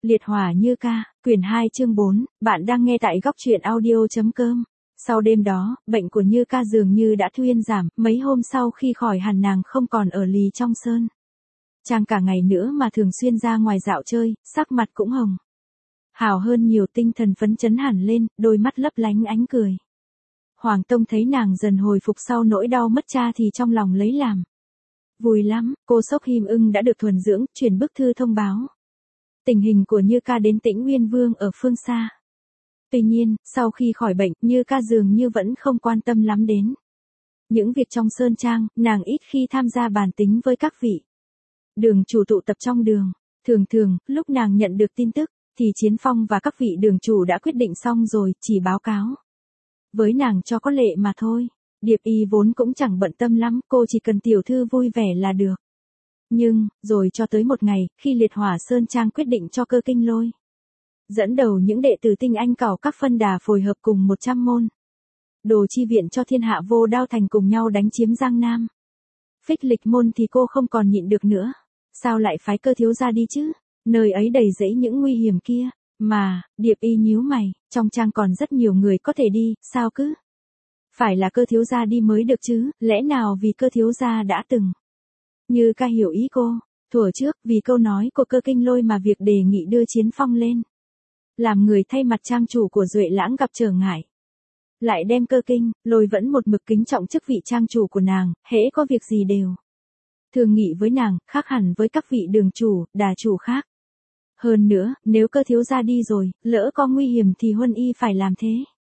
Liệt hỏa như ca, quyển 2 chương 4, bạn đang nghe tại góc truyện audio.com. Sau đêm đó, bệnh của Như ca dường như đã thuyên giảm, mấy hôm sau khi khỏi hẳn nàng không còn ở lì trong sơn. Chàng cả ngày nữa mà thường xuyên ra ngoài dạo chơi, sắc mặt cũng hồng. Hào hơn nhiều, tinh thần phấn chấn hẳn lên, đôi mắt lấp lánh ánh cười. Hoàng Tông thấy nàng dần hồi phục sau nỗi đau mất cha thì trong lòng lấy làm vui lắm. Cô Sốc Him Ưng đã được thuần dưỡng, truyền bức thư thông báo tình hình của Như ca đến Tĩnh Nguyên Vương ở phương xa. Tuy nhiên, sau khi khỏi bệnh, Như ca dường như vẫn không quan tâm lắm đến những việc trong sơn trang, nàng ít khi tham gia bàn tính với các vị đường chủ tụ tập trong đường. Thường thường, lúc nàng nhận được tin tức, thì Chiến Phong và các vị đường chủ đã quyết định xong rồi, chỉ báo cáo với nàng cho có lệ mà thôi. Điệp Y vốn cũng chẳng bận tâm lắm, cô chỉ cần tiểu thư vui vẻ là được. Nhưng, rồi cho tới một ngày, khi Liệt Hỏa Sơn Trang quyết định cho Cơ Kinh Lôi dẫn đầu những đệ tử tinh anh cảo các phân đà phối hợp cùng 100 môn đồ chi viện cho Thiên Hạ Vô Đao Thành cùng nhau đánh chiếm Giang Nam, Phích Lịch môn thì cô không còn nhịn được nữa. Sao lại phái Cơ thiếu gia đi chứ? Nơi ấy đầy rẫy những nguy hiểm kia. Mà, Điệp Y nhíu mày, trong trang còn rất nhiều người có thể đi, sao cứ phải là Cơ thiếu gia đi mới được chứ? Lẽ nào vì Cơ thiếu gia đã từng Như ca hiểu ý cô, thuở trước, vì câu nói của Cơ Kinh Lôi mà việc đề nghị đưa Chiến Phong lên làm người thay mặt trang chủ của Duệ Lãng gặp trở ngại. Lại đem Cơ Kinh Lôi vẫn một mực kính trọng chức vị trang chủ của nàng, hễ có việc gì đều thường nghị với nàng, khác hẳn với các vị đường chủ, đà chủ khác. Hơn nữa, nếu Cơ thiếu gia đi rồi, lỡ có nguy hiểm thì Huân Y phải làm thế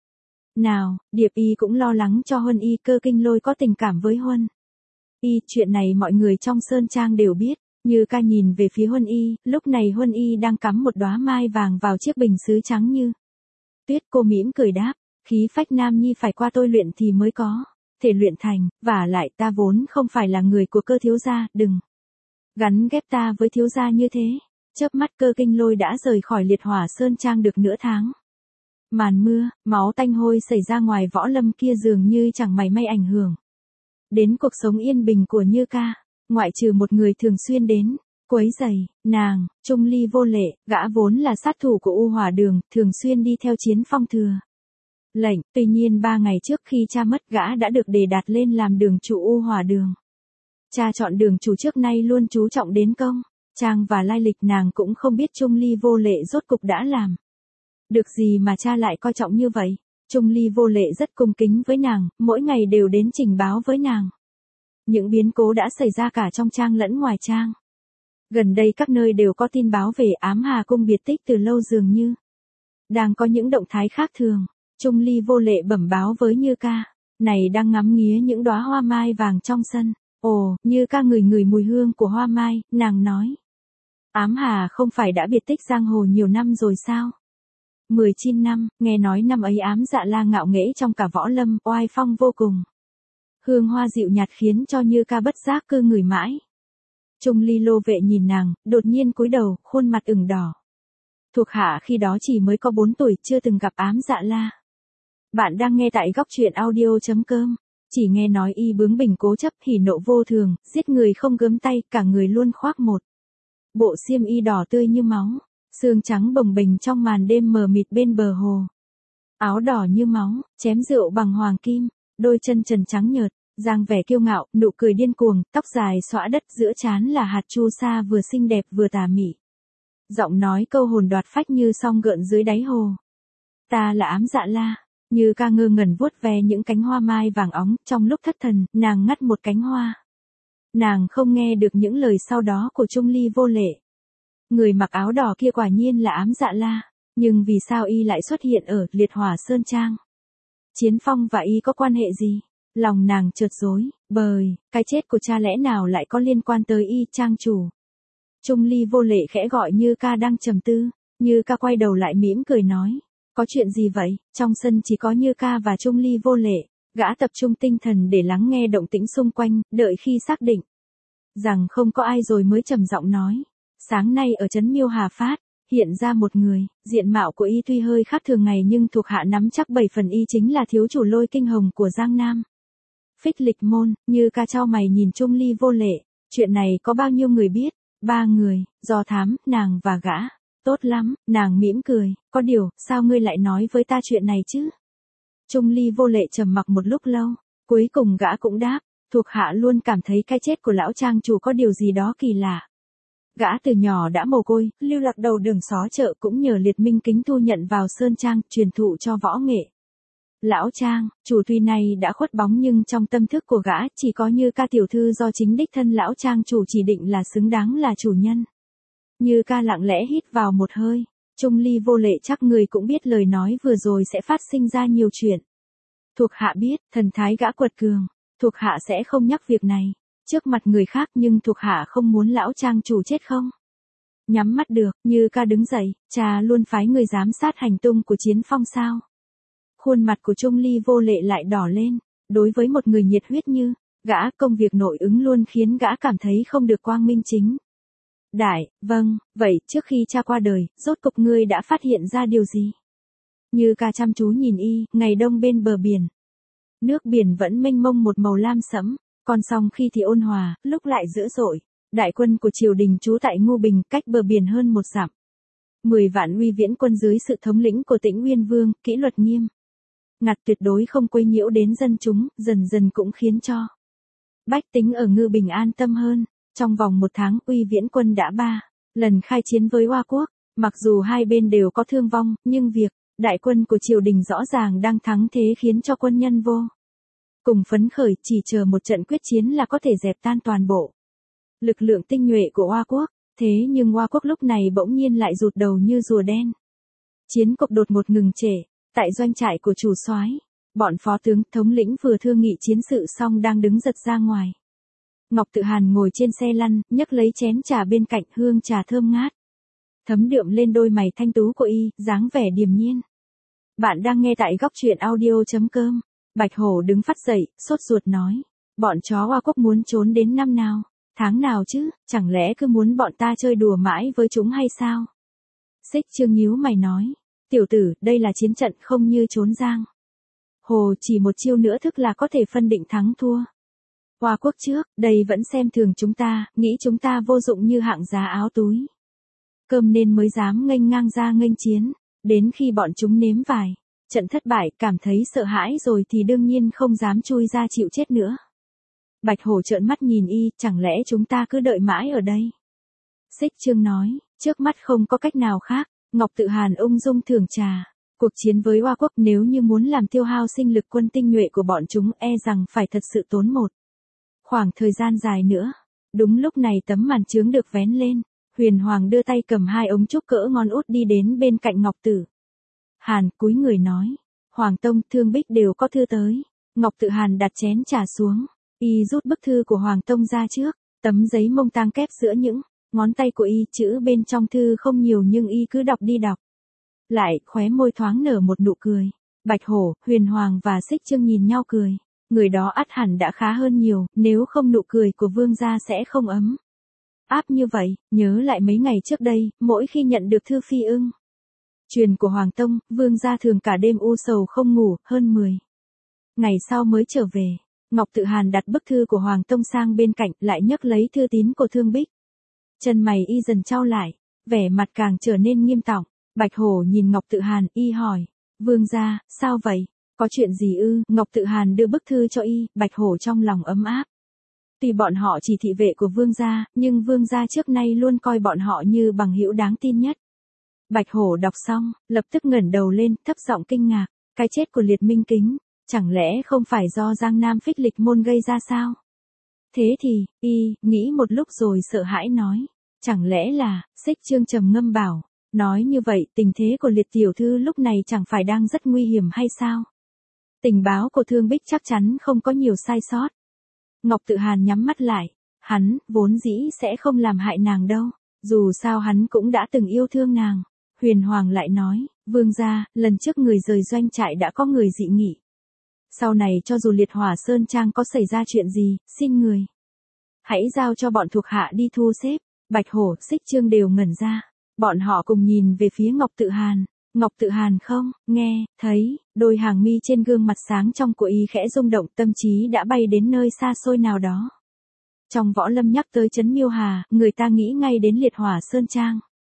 nào? Điệp Y cũng lo lắng cho Huân Y. Cơ Kinh Lôi có tình cảm với Huân Y, chuyện này mọi người trong sơn trang đều biết. Như ca nhìn về phía Huân Y, lúc này Huân Y đang cắm một đóa mai vàng vào chiếc bình sứ trắng như tuyết. Cô mỉm cười đáp, khí phách nam nhi phải qua tôi luyện thì mới có thể luyện thành, vả lại ta vốn không phải là người của Cơ thiếu gia, đừng gắn ghép ta với thiếu gia như thế. Chớp mắt, Cơ Kinh Lôi đã rời khỏi Liệt Hỏa Sơn Trang được nửa tháng. Màn mưa, máu tanh hôi xảy ra ngoài võ lâm kia dường như chẳng mảy may ảnh hưởng đến cuộc sống yên bình của Như ca, ngoại trừ một người thường xuyên đến quấy rầy nàng, Trung Ly Vô Lệ. Gã vốn là sát thủ của U Hỏa Đường, thường xuyên đi theo Chiến Phong thừa lệnh. Tuy nhiên 3 ngày trước khi cha mất, gã đã được đề đạt lên làm đường chủ U Hỏa Đường. Cha chọn đường chủ trước nay luôn chú trọng đến công trang và lai lịch. Nàng cũng không biết Trung Ly Vô Lệ rốt cục đã làm được gì mà cha lại coi trọng như vậy. Trung Ly Vô Lệ rất cung kính với nàng, mỗi ngày đều đến trình báo với nàng những biến cố đã xảy ra cả trong trang lẫn ngoài trang. Gần đây các nơi đều có tin báo về Ám Hà Cung biệt tích từ lâu, dường như đang có những động thái khác thường. Trung Ly Vô Lệ bẩm báo với Như ca, này đang ngắm nghía những đóa hoa mai vàng trong sân. Ồ, Như ca ngửi ngửi mùi hương của hoa mai, nàng nói, Ám Hà không phải đã biệt tích giang hồ nhiều năm rồi sao? 19 năm, nghe nói năm ấy Ám Dạ La ngạo nghễ trong cả võ lâm, oai phong vô cùng. Hương hoa dịu nhạt khiến cho Như ca bất giác cứ ngửi mãi. Trung Ly Lô Vệ nhìn nàng, đột nhiên cúi đầu, khuôn mặt ửng đỏ. Thuộc hạ khi đó chỉ mới có 4 tuổi, chưa từng gặp Ám Dạ La. Bạn đang nghe tại góc truyện audio.com. Chỉ nghe nói y bướng bỉnh cố chấp, hỉ nộ vô thường, giết người không gớm tay, cả người luôn khoác một bộ xiêm y đỏ tươi như máu, sương trắng bồng bềnh trong màn đêm mờ mịt bên bờ hồ. Áo đỏ như máu, chém rượu bằng hoàng kim, đôi chân trần trắng nhợt, dáng vẻ kiêu ngạo, nụ cười điên cuồng, tóc dài xõa đất, giữa trán là hạt chu sa vừa xinh đẹp vừa tà mị. Giọng nói câu hồn đoạt phách như song gợn dưới đáy hồ. Ta là Ám Dạ La. Như ca ngơ ngẩn vuốt ve những cánh hoa mai vàng óng, trong lúc thất thần, nàng ngắt một cánh hoa. Nàng không nghe được những lời sau đó của Trung Ly Vô Lệ. Người mặc áo đỏ kia quả nhiên là Ám Dạ La, nhưng vì sao y lại xuất hiện ở Liệt Hỏa Sơn Trang? Chiến Phong và y có quan hệ gì? Lòng nàng chợt rối bời, cái chết của cha lẽ nào lại có liên quan tới y, trang chủ? Trung Ly Vô Lệ khẽ gọi Như ca đang trầm tư. Như ca quay đầu lại mỉm cười nói, có chuyện gì vậy? Trong sân chỉ có Như ca và Trung Ly Vô Lệ. Gã tập trung tinh thần để lắng nghe động tĩnh xung quanh, đợi khi xác định rằng không có ai rồi mới trầm giọng nói, sáng nay ở trấn Miêu Hà Phát hiện ra một người, diện mạo của y tuy hơi khác thường ngày nhưng thuộc hạ nắm chắc 7 phần y chính là thiếu chủ Lôi Kinh Hồng của Giang Nam, Phích Lịch môn. Như ca chau mày nhìn Trung Ly Vô Lệ, chuyện này có bao nhiêu người biết? 3 người, Do Thám, nàng và gã. Tốt lắm, nàng mỉm cười, có điều, sao ngươi lại nói với ta chuyện này chứ? Trung Ly Vô Lệ trầm mặc một lúc lâu, cuối cùng gã cũng đáp, thuộc hạ luôn cảm thấy cái chết của lão trang chủ có điều gì đó kỳ lạ. Gã từ nhỏ đã mồ côi, lưu lạc đầu đường xó chợ cũng nhờ Liệt Minh Kính thu nhận vào Sơn Trang, truyền thụ cho võ nghệ. Lão Trang, chủ tuy này đã khuất bóng nhưng trong tâm thức của gã chỉ có Như Ca tiểu thư do chính đích thân lão Trang chủ chỉ định là xứng đáng là chủ nhân. Như Ca lặng lẽ hít vào một hơi, Trung Ly Vô Lệ chắc người cũng biết lời nói vừa rồi sẽ phát sinh ra nhiều chuyện. Thuộc hạ biết, thần thái gã quật cường, thuộc hạ sẽ không nhắc việc này trước mặt người khác nhưng thuộc hạ không muốn lão Trang chủ chết không? Nhắm mắt được, Như Ca đứng dậy, cha luôn phái người giám sát hành tung của Chiến Phong sao? Khuôn mặt của Trung Ly Vô Lệ lại đỏ lên, đối với một người nhiệt huyết như gã, công việc nội ứng luôn khiến gã cảm thấy không được quang minh chính đại. Vâng, vậy trước khi cha qua đời, rốt cục ngươi đã phát hiện ra điều gì? Như Ca chăm chú nhìn y, ngày đông bên bờ biển. Nước biển vẫn mênh mông một màu lam sẫm, còn song khi thì ôn hòa, lúc lại dữ dội. Đại quân của triều đình trú tại Ngô Bình, cách bờ biển hơn 1 dặm. 10 vạn uy viễn quân dưới sự thống lĩnh của Tĩnh Nguyên Vương, kỷ luật nghiêm ngặt tuyệt đối không quấy nhiễu đến dân chúng, dần dần cũng khiến cho bách tính ở Ngư Bình an tâm hơn. Trong vòng 1 tháng, uy viễn quân đã 3 lần khai chiến với Hoa Quốc, mặc dù hai bên đều có thương vong, nhưng việc đại quân của triều đình rõ ràng đang thắng thế khiến cho quân nhân vô cùng phấn khởi, chỉ chờ một trận quyết chiến là có thể dẹp tan toàn bộ lực lượng tinh nhuệ của Hoa Quốc. Thế nhưng Hoa Quốc lúc này bỗng nhiên lại rụt đầu như rùa đen. Chiến cuộc đột ngột ngừng trệ. Tại doanh trại của chủ soái, bọn phó tướng thống lĩnh vừa thương nghị chiến sự xong đang đứng giật ra ngoài. Ngọc Tự Hàn ngồi trên xe lăn, nhấc lấy chén trà bên cạnh, hương trà thơm ngát thấm đượm lên đôi mày thanh tú của y, dáng vẻ điềm nhiên. Bạn đang nghe tại góc truyện audio.com. Bạch Hổ đứng phắt dậy, sốt ruột nói, bọn chó Hoa Quốc muốn trốn đến năm nào, tháng nào chứ, chẳng lẽ cứ muốn bọn ta chơi đùa mãi với chúng hay sao? Xích Chương nhíu mày nói, tiểu tử, đây là chiến trận không như trốn giang hồ, chỉ một chiêu nữa thức là có thể phân định thắng thua. Hoa Quốc trước, đây vẫn xem thường chúng ta, nghĩ chúng ta vô dụng như hạng giá áo túi cơm nên mới dám nghênh ngang ra nghênh chiến, đến khi bọn chúng nếm vài trận thất bại, cảm thấy sợ hãi rồi thì đương nhiên không dám chui ra chịu chết nữa. Bạch Hổ trợn mắt nhìn y, chẳng lẽ chúng ta cứ đợi mãi ở đây? Xích Chương nói, trước mắt không có cách nào khác. Ngọc Tự Hàn ung dung thưởng trà. Cuộc chiến với Hoa Quốc nếu như muốn làm tiêu hao sinh lực quân tinh nhuệ của bọn chúng e rằng phải thật sự tốn một khoảng thời gian dài nữa. Đúng lúc này tấm màn chướng được vén lên. Huyền Hoàng đưa tay cầm 2 ống trúc cỡ ngón út đi đến bên cạnh Ngọc Tự Hàn, cúi người nói. Hoàng Tông, Thương Bích đều có thư tới. Ngọc Tự Hàn đặt chén trà xuống. Y rút bức thư của Hoàng Tông ra trước. Tấm giấy mông tang kép giữa những ngón tay của y, chữ bên trong thư không nhiều nhưng y cứ đọc đi đọc lại, khóe môi thoáng nở một nụ cười. Bạch Hổ, Huyền Hoàng và Xích Chương nhìn nhau cười. Người đó ắt hẳn đã khá hơn nhiều, nếu không nụ cười của vương gia sẽ không ấm áp như vậy. Nhớ lại mấy ngày trước đây, mỗi khi nhận được thư phi ưng truyền của Hoàng Tông, vương gia thường cả đêm u sầu không ngủ, hơn 10 ngày sau mới trở về. Ngọc Tự Hàn đặt bức thư của Hoàng Tông sang bên cạnh, lại nhấc lấy thư tín của Thương Bích. Chân mày y dần chau lại, vẻ mặt càng trở nên nghiêm trọng. Bạch Hổ nhìn Ngọc Tự Hàn, y hỏi, vương gia, sao vậy? Có chuyện gì ư? Ngọc Tự Hàn đưa bức thư cho y, Bạch Hổ trong lòng ấm áp. Tuy bọn họ chỉ thị vệ của vương gia, nhưng vương gia trước nay luôn coi bọn họ như bằng hữu đáng tin nhất. Bạch Hổ đọc xong, lập tức ngẩng đầu lên, thấp giọng kinh ngạc, cái chết của Liệt Minh Kính, chẳng lẽ không phải do Giang Nam Phích Lịch môn gây ra sao? Thế thì, y nghĩ một lúc rồi sợ hãi nói, chẳng lẽ là, Xích Chương trầm ngâm bảo, nói như vậy tình thế của Liệt tiểu thư lúc này chẳng phải đang rất nguy hiểm hay sao? Tình báo của Thương Bích chắc chắn không có nhiều sai sót. Ngọc Tự Hàn nhắm mắt lại, hắn vốn dĩ sẽ không làm hại nàng đâu, dù sao hắn cũng đã từng yêu thương nàng. Huyền Hoàng lại nói, vương gia, lần trước người rời doanh trại đã có người dị nghị. Sau này cho dù Liệt Hỏa Sơn Trang có xảy ra chuyện gì, xin người hãy giao cho bọn thuộc hạ đi thu xếp. Bạch Hổ, Xích Chương đều ngẩn ra. Bọn họ cùng nhìn về phía Ngọc Tự Hàn. Ngọc Tự Hàn không nghe thấy, đôi hàng mi trên gương mặt sáng trong của y khẽ rung động, tâm trí đã bay đến nơi xa xôi nào đó. Trong võ lâm nhắc tới Trấn Miêu Hà, người ta nghĩ ngay đến Liệt Hỏa Sơn Trang.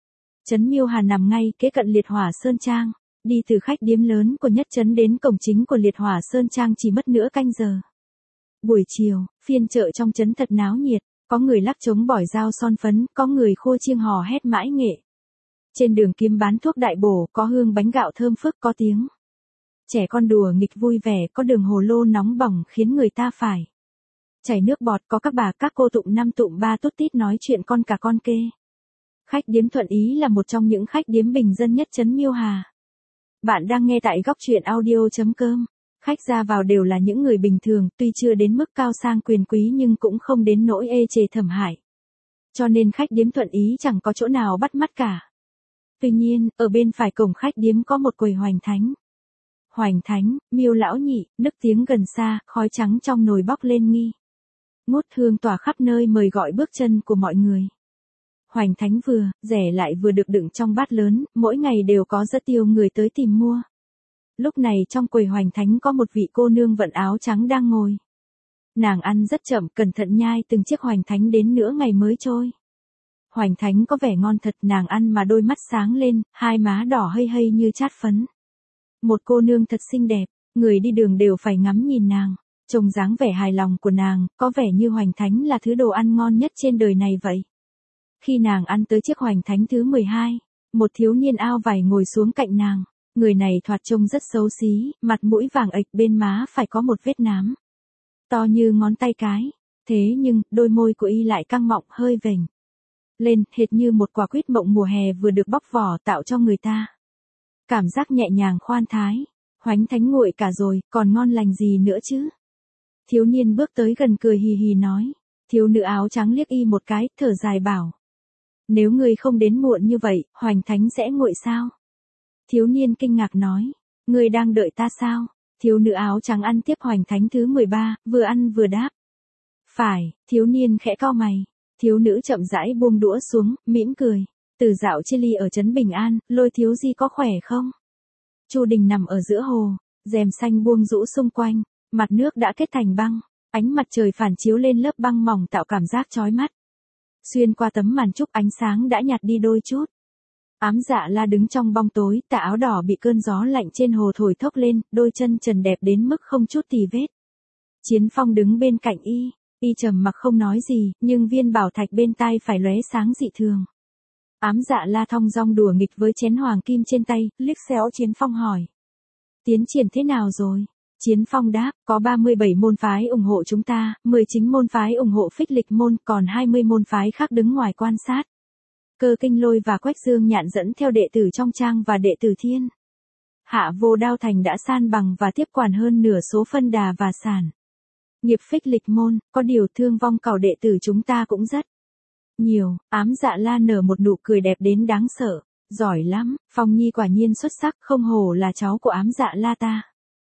Trấn Miêu Hà nằm ngay kế cận Liệt Hỏa Sơn Trang, đi từ khách điếm lớn của nhất trấn đến cổng chính của Liệt Hỏa Sơn Trang chỉ mất nửa canh giờ. Buổi chiều, phiên chợ trong trấn thật náo nhiệt, có người lắc trống bỏi dao son phấn, có người khua chiêng hò hét mãi nghệ. Trên đường kiếm bán thuốc đại bổ, có hương bánh gạo thơm phức, có tiếng trẻ con đùa nghịch vui vẻ, có đường hồ lô nóng bỏng khiến người ta phải chảy nước bọt, có các bà các cô tụng năm tụng ba tút tít nói chuyện con cả con kê. Khách điếm Thuận Ý là một trong những khách điếm bình dân nhất trấn Miêu Hà. Bạn đang nghe tại góc truyện audio.com. Khách ra vào đều là những người bình thường, tuy chưa đến mức cao sang quyền quý nhưng cũng không đến nỗi ê chề thầm hại. Cho nên khách điếm Thuận Ý chẳng có chỗ nào bắt mắt cả. Tuy nhiên, ở bên phải cổng khách điếm có một quầy hoành thánh. Hoành thánh, Miêu lão nhị, nức tiếng gần xa, khói trắng trong nồi bốc lên nghi ngút hương tỏa khắp nơi mời gọi bước chân của mọi người. Hoành thánh vừa, rẻ lại vừa được đựng trong bát lớn, mỗi ngày đều có rất nhiều người tới tìm mua. Lúc này trong quầy hoành thánh có một vị cô nương vận áo trắng đang ngồi. Nàng ăn rất chậm, cẩn thận nhai từng chiếc hoành thánh đến nửa ngày mới trôi. Hoành thánh có vẻ ngon thật, nàng ăn mà đôi mắt sáng lên, hai má đỏ hây hây như chát phấn. Một cô nương thật xinh đẹp, người đi đường đều phải ngắm nhìn nàng. Trông dáng vẻ hài lòng của nàng, có vẻ như hoành thánh là thứ đồ ăn ngon nhất trên đời này vậy. Khi nàng ăn tới chiếc hoành thánh thứ 12, một thiếu niên ao vải ngồi xuống cạnh nàng. Người này thoạt trông rất xấu xí, mặt mũi vàng ệch, bên má phải có một vết nám to như ngón tay cái. Thế nhưng, đôi môi của y lại căng mọng hơi vểnh lên, hệt như một quả quýt mộng mùa hè vừa được bóc vỏ, tạo cho người ta cảm giác nhẹ nhàng khoan thái. Hoành thánh nguội cả rồi, còn ngon lành gì nữa chứ? Thiếu niên bước tới gần cười hì hì nói. Thiếu nữ áo trắng liếc y một cái, thở dài bảo. Nếu ngươi không đến muộn như vậy, hoành thánh sẽ nguội sao? Thiếu niên kinh ngạc nói. Ngươi đang đợi ta sao? Thiếu nữ áo trắng ăn tiếp hoành thánh thứ 13, vừa ăn vừa đáp. Phải, thiếu niên khẽ cau mày. Thiếu nữ chậm rãi buông đũa xuống, mỉm cười. Từ dạo chia ly ở trấn Bình An, Lôi thiếu di có khỏe không? Chu đình nằm ở giữa hồ, rèm xanh buông rũ xung quanh, mặt nước đã kết thành băng, ánh mặt trời phản chiếu lên lớp băng mỏng tạo cảm giác chói mắt. Xuyên qua tấm màn trúc ánh sáng đã nhạt đi đôi chút. Ám Dạ La đứng trong bóng tối, tà áo đỏ bị cơn gió lạnh trên hồ thổi thốc lên, đôi chân trần đẹp đến mức không chút tì vết. Chiến Phong đứng bên cạnh y trầm mặc không nói gì, nhưng viên bảo thạch bên tai phải lóe sáng dị thường. Ám Dạ La thong dong đùa nghịch với chén hoàng kim trên tay, liếc xéo Chiến Phong hỏi. Tiến triển thế nào rồi? Chiến Phong đáp, có 37 môn phái ủng hộ chúng ta, 19 môn phái ủng hộ Phích Lịch môn, còn 20 môn phái khác đứng ngoài quan sát. Cơ Kinh Lôi và Quách Dương Nhạn dẫn theo đệ tử trong trang và đệ tử thiên Hạ Vô Đao Thành đã san bằng và tiếp quản hơn nửa số phân đà và sản nghiệp Phích Lịch môn, có điều thương vong cẩu đệ tử chúng ta cũng rất nhiều. Ám Dạ La nở một nụ cười đẹp đến đáng sợ. Giỏi lắm, Phong Nhi quả nhiên xuất sắc, không hổ là cháu của Ám Dạ La ta.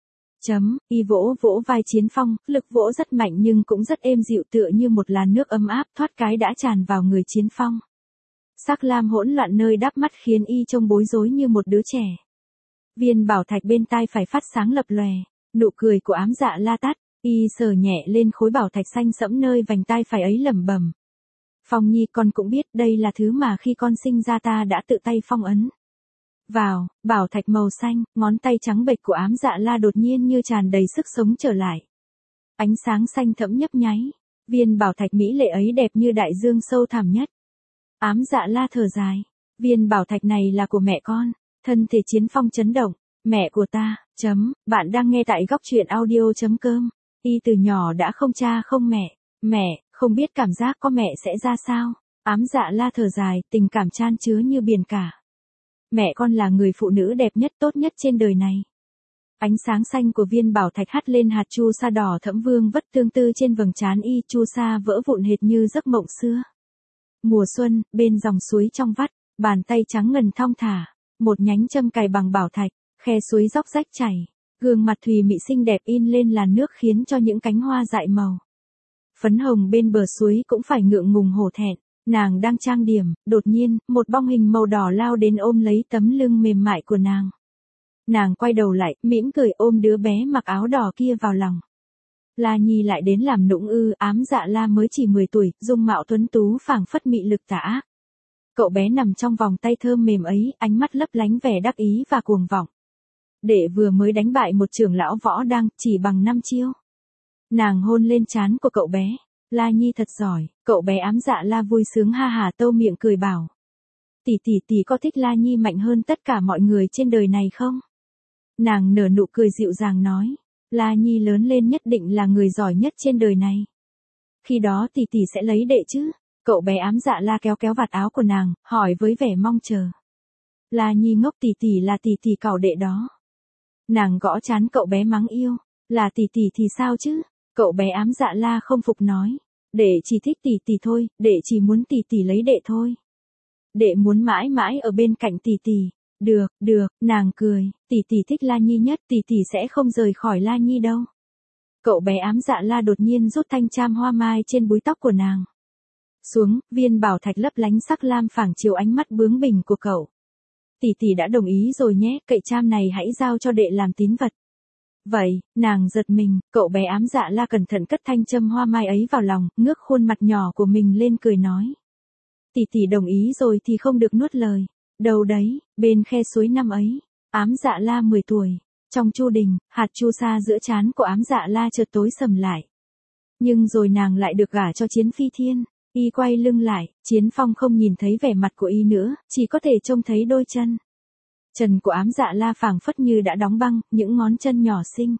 Y vỗ vỗ vai Chiến Phong, lực vỗ rất mạnh nhưng cũng rất êm dịu, tựa như một làn nước ấm áp thoát cái đã tràn vào người Chiến Phong. Sắc lam hỗn loạn nơi đắp mắt khiến y trông bối rối như một đứa trẻ. Viên bảo thạch bên tai phải phát sáng lập lòe, nụ cười của Ám Dạ La tắt, y sờ nhẹ lên khối bảo thạch xanh sẫm nơi vành tai phải ấy lẩm bẩm. Phong Nhi, con cũng biết đây là thứ mà khi con sinh ra ta đã tự tay phong ấn vào. Bảo thạch màu xanh, ngón tay trắng bệch của Ám Dạ La đột nhiên như tràn đầy sức sống trở lại. Ánh sáng xanh thẫm nhấp nháy, viên bảo thạch mỹ lệ ấy đẹp như đại dương sâu thẳm nhất. Ám Dạ La thở dài, viên bảo thạch này là của mẹ con. Thân thể Chiến Phong chấn động, mẹ của ta, bạn đang nghe tại góc truyện audio.com. Y từ nhỏ đã không cha không mẹ, không biết cảm giác có mẹ sẽ ra sao. Ám Dạ La thở dài, tình cảm chan chứa như biển cả. Mẹ con là người phụ nữ đẹp nhất tốt nhất trên đời này. Ánh sáng xanh của viên bảo thạch hắt lên hạt chu sa đỏ thẫm vương vất tương tư trên vầng trán y, chu sa vỡ vụn hệt như giấc mộng xưa. Mùa xuân, bên dòng suối trong vắt, bàn tay trắng ngần thong thả, một nhánh châm cài bằng bảo thạch, khe suối róc rách chảy, gương mặt thùy mị xinh đẹp in lên làn nước khiến cho những cánh hoa dại màu phấn hồng bên bờ suối cũng phải ngượng ngùng hổ thẹn. Nàng đang trang điểm, đột nhiên, một bóng hình màu đỏ lao đến ôm lấy tấm lưng mềm mại của nàng. Nàng quay đầu lại, mỉm cười ôm đứa bé mặc áo đỏ kia vào lòng. La Nhi lại đến làm nũng ư? Ám Dạ La mới chỉ 10 tuổi, dung mạo tuấn tú phảng phất mị lực tà ác. Cậu bé nằm trong vòng tay thơm mềm ấy, ánh mắt lấp lánh vẻ đắc ý và cuồng vọng. Đệ vừa mới đánh bại một trưởng lão võ đang chỉ bằng 5 chiêu. Nàng hôn lên trán của cậu bé. La Nhi thật giỏi, cậu bé ám dạ la vui sướng ha hà tâu miệng cười bảo. Tỷ có thích La Nhi mạnh hơn tất cả mọi người trên đời này không? Nàng nở nụ cười dịu dàng nói. La Nhi lớn lên nhất định là người giỏi nhất trên đời này. Khi đó tỷ sẽ lấy đệ chứ? Cậu bé ám dạ la kéo kéo vạt áo của nàng, hỏi với vẻ mong chờ. La Nhi ngốc, tỷ là tỷ cậu đệ đó. Nàng gõ trán cậu bé mắng yêu. Là tỷ thì sao chứ? Cậu bé ám dạ la không phục nói. Đệ chỉ thích tỷ thôi, đệ chỉ muốn tỷ lấy đệ thôi. Đệ muốn mãi mãi ở bên cạnh tỷ. Được, nàng cười, tỷ thích La Nhi nhất, tỷ sẽ không rời khỏi La Nhi đâu. Cậu bé ám dạ la đột nhiên rút thanh cham hoa mai trên búi tóc của nàng xuống, viên bảo thạch lấp lánh sắc lam phảng chiếu ánh mắt bướng bỉnh của cậu. Tỷ đã đồng ý rồi nhé, cậy cham này hãy giao cho đệ làm tín vật. Vậy, nàng giật mình, cậu bé ám dạ la cẩn thận cất thanh châm hoa mai ấy vào lòng, ngước khuôn mặt nhỏ của mình lên cười nói. Tỷ đồng ý rồi thì không được nuốt lời. Đâu đấy, bên khe suối năm ấy, ám dạ la 10 tuổi. Trong chu đình, hạt chu sa giữa trán của ám dạ la chợt tối sầm lại. Nhưng rồi nàng lại được gả cho Chiến Phi Thiên. Y quay lưng lại, Chiến Phong không nhìn thấy vẻ mặt của y nữa, chỉ có thể trông thấy đôi chân. Chân của ám dạ la phảng phất như đã đóng băng, những ngón chân nhỏ xinh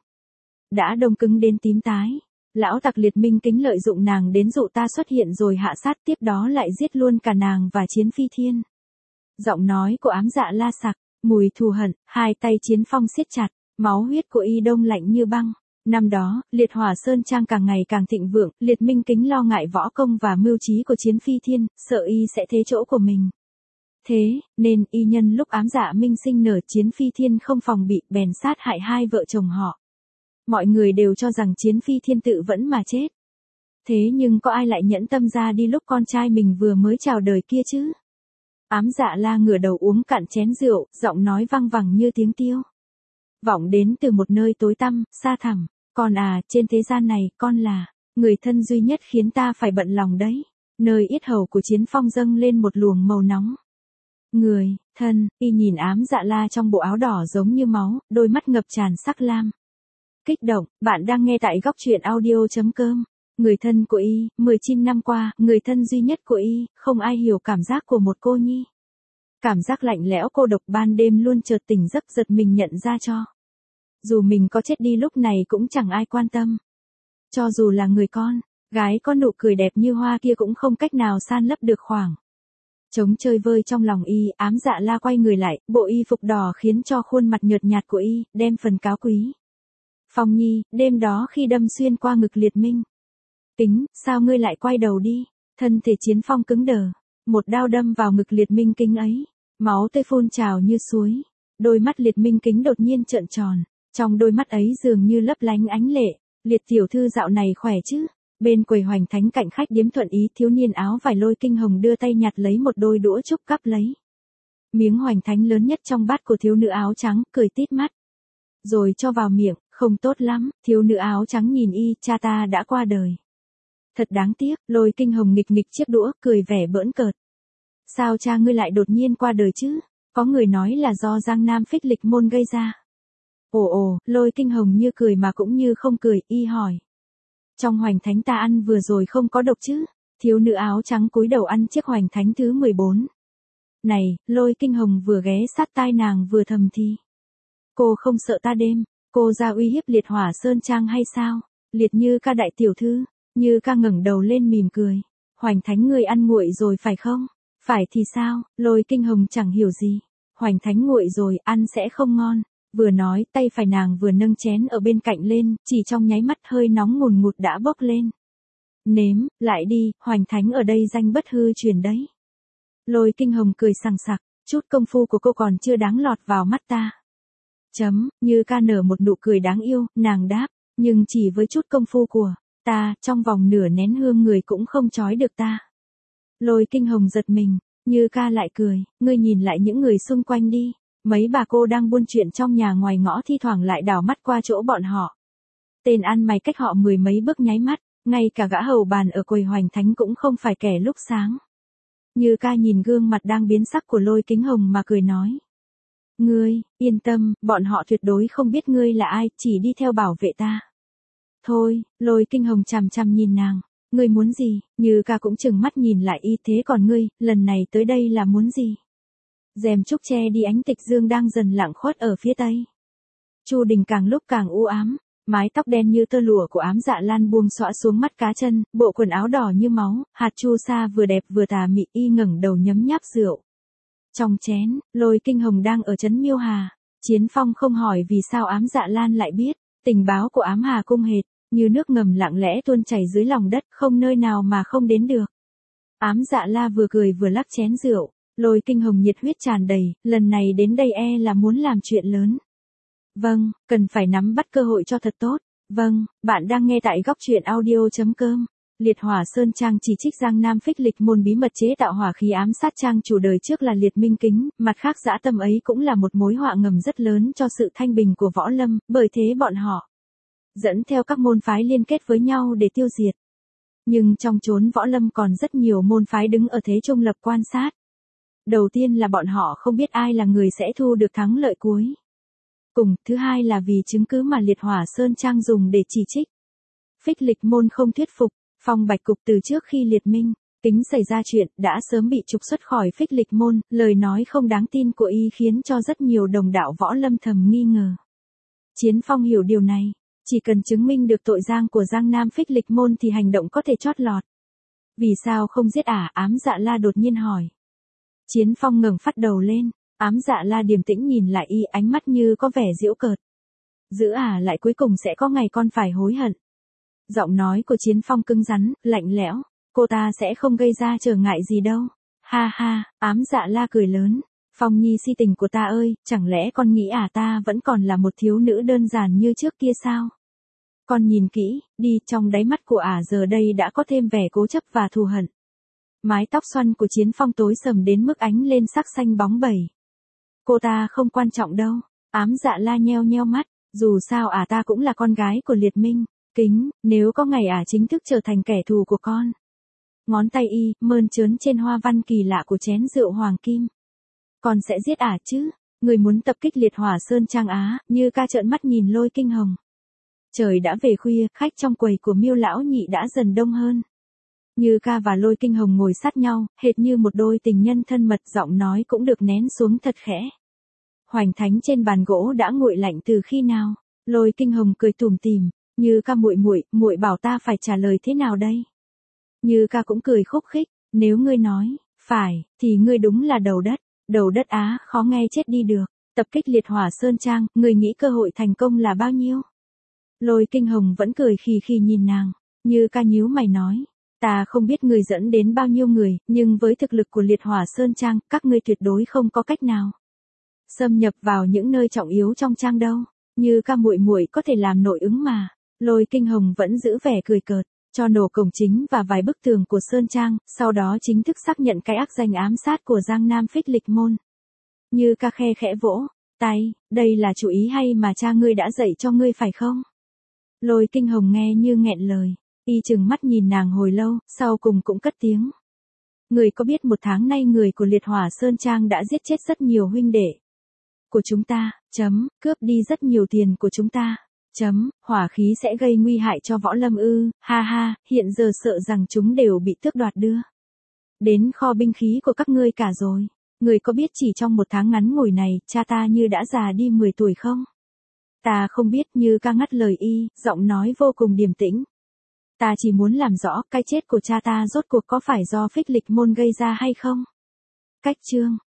đã đông cứng đến tím tái. Lão tặc Liệt Minh Kính lợi dụng nàng đến dụ ta xuất hiện rồi hạ sát, tiếp đó lại giết luôn cả nàng và Chiến Phi Thiên. Giọng nói của ám dạ la sặc, mùi thù hận, hai tay Chiến Phong siết chặt, máu huyết của y đông lạnh như băng. Năm đó, Liệt Hỏa Sơn Trang càng ngày càng thịnh vượng, Liệt Minh Kính lo ngại võ công và mưu trí của Chiến Phi Thiên, sợ y sẽ thế chỗ của mình. Thế, nên y nhân lúc ám dạ minh sinh nở Chiến Phi Thiên không phòng bị, bèn sát hại hai vợ chồng họ. Mọi người đều cho rằng Chiến Phi Thiên tự vẫn mà chết. Thế nhưng có ai lại nhẫn tâm ra đi lúc con trai mình vừa mới chào đời kia chứ? Ám dạ la ngửa đầu uống cạn chén rượu, giọng nói văng vẳng như tiếng tiêu. Vọng đến từ một nơi tối tăm, xa thẳm. Con à, trên thế gian này, con là người thân duy nhất khiến ta phải bận lòng đấy. Nơi yết hầu của Chiến Phong dâng lên một luồng màu nóng. Người, thân, y nhìn ám dạ la trong bộ áo đỏ giống như máu, đôi mắt ngập tràn sắc lam. Kích động, bạn đang nghe tại góc truyện audio.com. Người thân của y, 19 năm qua, người thân duy nhất của y, không ai hiểu cảm giác của một cô nhi. Cảm giác lạnh lẽo cô độc ban đêm luôn chợt tỉnh giấc giật mình nhận ra cho. Dù mình có chết đi lúc này cũng chẳng ai quan tâm. Cho dù là người con, gái có nụ cười đẹp như hoa kia cũng không cách nào san lấp được khoảng trống chơi vơi trong lòng y. Ám dạ la quay người lại, bộ y phục đỏ khiến cho khuôn mặt nhợt nhạt của y, đem phần cáo quý. Phong Nhi, đêm đó khi đâm xuyên qua ngực Liệt Minh Kính, sao ngươi lại quay đầu đi? Thân thể Chiến Phong cứng đờ. Một đao đâm vào ngực Liệt Minh Kính ấy. Máu tươi phun trào như suối. Đôi mắt Liệt Minh Kính đột nhiên trợn tròn. Trong đôi mắt ấy dường như lấp lánh ánh lệ. Liệt tiểu thư dạo này khỏe chứ? Bên quầy hoành thánh cạnh khách điếm Thuận Ý, thiếu niên áo vải Lôi Kinh Hồng đưa tay nhặt lấy một đôi đũa trúc cắp lấy miếng hoành thánh lớn nhất trong bát của thiếu nữ áo trắng, cười tít mắt. Rồi cho vào miệng, không tốt lắm, thiếu nữ áo trắng nhìn y, cha ta đã qua đời. Thật đáng tiếc, Lôi Kinh Hồng nghịch nghịch chiếc đũa, cười vẻ bỡn cợt. Sao cha ngươi lại đột nhiên qua đời chứ? Có người nói là do Giang Nam Phích Lịch Môn gây ra. Ồ, Lôi Kinh Hồng như cười mà cũng như không cười, y hỏi. Trong hoành thánh ta ăn vừa rồi không có độc chứ? Thiếu nữ áo trắng cúi đầu ăn chiếc hoành thánh thứ 14. Này, Lôi Kinh Hồng vừa ghé sát tai nàng vừa thầm thì. Cô không sợ ta đêm, cô ra uy hiếp Liệt Hỏa Sơn Trang hay sao? Liệt Như Ca đại tiểu thư, Như Ca ngẩng đầu lên mỉm cười. Hoành thánh người ăn nguội rồi phải không? Phải thì sao? Lôi Kinh Hồng chẳng hiểu gì. Hoành thánh nguội rồi, ăn sẽ không ngon. Vừa nói, tay phải nàng vừa nâng chén ở bên cạnh lên, chỉ trong nháy mắt hơi nóng ngùn ngụt đã bốc lên. Nếm, lại đi, hoành thánh ở đây danh bất hư truyền đấy. Lôi Kinh Hồng cười sằng sặc, chút công phu của cô còn chưa đáng lọt vào mắt ta. Như Ca nở một nụ cười đáng yêu, nàng đáp, nhưng chỉ với chút công phu của ta, trong vòng nửa nén hương người cũng không trói được ta. Lôi Kinh Hồng giật mình, Như Ca lại cười, ngươi nhìn lại những người xung quanh đi. Mấy bà cô đang buôn chuyện trong nhà ngoài ngõ thi thoảng lại đảo mắt qua chỗ bọn họ. Tên ăn mày cách họ 10 mấy bước nháy mắt, ngay cả gã hầu bàn ở quầy hoành thánh cũng không phải kẻ lúc sáng. Như ca nhìn gương mặt đang biến sắc của Lôi Kính Hồng mà cười nói. Ngươi, yên tâm, bọn họ tuyệt đối không biết ngươi là ai, chỉ đi theo bảo vệ ta. Thôi, Lôi Kinh Hồng chằm chằm nhìn nàng. Ngươi muốn gì? Như ca cũng chừng mắt nhìn lại y thế còn ngươi, lần này tới đây là muốn gì? Rèm trúc che đi ánh tịch dương đang dần lặng khuất ở phía tây. Chu Đình càng lúc càng u ám, mái tóc đen như tơ lụa của Ám Dạ Lan buông xõa xuống mắt cá chân, bộ quần áo đỏ như máu, hạt chu sa vừa đẹp vừa tà mị, y ngẩng đầu nhấm nháp rượu. Trong chén, Lôi Kinh Hồng đang ở trấn Miêu Hà. Chiến Phong không hỏi vì sao Ám Dạ Lan lại biết, tình báo của Ám Hà cung hệt, như nước ngầm lặng lẽ tuôn chảy dưới lòng đất, không nơi nào mà không đến được. Ám Dạ La vừa cười vừa lắc chén rượu, Lôi Kinh Hồng nhiệt huyết tràn đầy, lần này đến đây là muốn làm chuyện lớn. Vâng, cần phải nắm bắt cơ hội cho thật tốt. Vâng, bạn đang nghe tại góc truyện audio.com. Liệt Hỏa Sơn Trang chỉ trích Giang Nam Phích Lịch Môn bí mật chế tạo hỏa khí ám sát Trang chủ đời trước là Liệt Minh Kính, mặt khác dã tâm ấy cũng là một mối họa ngầm rất lớn cho sự thanh bình của võ lâm, bởi thế bọn họ dẫn theo các môn phái liên kết với nhau để tiêu diệt. Nhưng trong chốn võ lâm còn rất nhiều môn phái đứng ở thế trung lập quan sát. Đầu tiên là bọn họ không biết ai là người sẽ thu được thắng lợi cuối. Cùng, thứ hai là vì chứng cứ mà Liệt Hỏa Sơn Trang dùng để chỉ trích. Phích Lịch Môn không thuyết phục, Phong Bạch Cục từ trước khi Liệt Minh Kính xảy ra chuyện đã sớm bị trục xuất khỏi Phích Lịch Môn, lời nói không đáng tin của y khiến cho rất nhiều đồng đạo võ lâm thầm nghi ngờ. Chiến Phong hiểu điều này, chỉ cần chứng minh được tội giang của Giang Nam Phích Lịch Môn thì hành động có thể chót lọt. Vì sao không giết Ám Dạ La đột nhiên hỏi. Chiến Phong ngẩng phát đầu lên, Ám Dạ La điềm tĩnh nhìn lại y, ánh mắt như có vẻ giễu cợt. Giữ lại cuối cùng sẽ có ngày con phải hối hận. Giọng nói của Chiến Phong cứng rắn, lạnh lẽo, cô ta sẽ không gây ra trở ngại gì đâu. Ha ha, Ám Dạ La cười lớn. Phong nhi si tình của ta ơi, chẳng lẽ con nghĩ ta vẫn còn là một thiếu nữ đơn giản như trước kia sao? Con nhìn kỹ, đi, trong đáy mắt của giờ đây đã có thêm vẻ cố chấp và thù hận. Mái tóc xoăn của Chiến Phong tối sầm đến mức ánh lên sắc xanh bóng bẩy. Cô ta không quan trọng đâu. Ám Dạ La nheo nheo mắt, dù sao ta cũng là con gái của Liệt Minh Kính, nếu có ngày chính thức trở thành kẻ thù của con. Ngón tay y mơn trớn trên hoa văn kỳ lạ của chén rượu hoàng kim. Con sẽ giết chứ? Người muốn tập kích Liệt Hỏa Sơn Trang Như ca trợn mắt nhìn Lôi Kinh Hồng. Trời đã về khuya, khách trong quầy của Miêu lão nhị đã dần đông hơn. Như ca và Lôi Kinh Hồng ngồi sát nhau, hệt như một đôi tình nhân thân mật, giọng nói cũng được nén xuống thật khẽ. Hoành thánh trên bàn gỗ đã nguội lạnh từ khi nào? Lôi Kinh Hồng cười tủm tỉm, Như ca muội bảo ta phải trả lời thế nào đây? Như ca cũng cười khúc khích, nếu ngươi nói phải, thì ngươi đúng là đầu đất. Đầu đất khó nghe chết đi được. Tập kích Liệt Hỏa Sơn Trang, ngươi nghĩ cơ hội thành công là bao nhiêu? Lôi Kinh Hồng vẫn cười khì khì nhìn nàng. Như ca nhíu mày nói, ta không biết ngươi dẫn đến bao nhiêu người, nhưng với thực lực của Liệt Hỏa Sơn Trang, các ngươi tuyệt đối không có cách nào xâm nhập vào những nơi trọng yếu trong trang đâu. Như ca muội có thể làm nội ứng mà. Lôi Kinh Hồng vẫn giữ vẻ cười cợt, cho nổ cổng chính và vài bức tường của Sơn Trang, sau đó chính thức xác nhận cái ác danh ám sát của Giang Nam Phích Lịch Môn. Như ca khe khẽ vỗ tay, đây là chủ ý hay mà cha ngươi đã dạy cho ngươi phải không? Lôi Kinh Hồng nghe như nghẹn lời, y chừng mắt nhìn nàng hồi lâu, sau cùng cũng cất tiếng. Người có biết 1 tháng nay người của Liệt Hỏa Sơn Trang đã giết chết rất nhiều huynh đệ của chúng ta, cướp đi rất nhiều tiền của chúng ta, hỏa khí sẽ gây nguy hại cho võ lâm ha ha, hiện giờ sợ rằng chúng đều bị tước đoạt đưa đến kho binh khí của các ngươi cả rồi. Người có biết chỉ trong 1 tháng ngắn ngủi này, cha ta như đã già đi 10 tuổi không? Ta không biết. Như ca ngắt lời y, giọng nói vô cùng điềm tĩnh. Ta chỉ muốn làm rõ cái chết của cha ta rốt cuộc có phải do Phích Lịch Môn gây ra hay không? Cách chương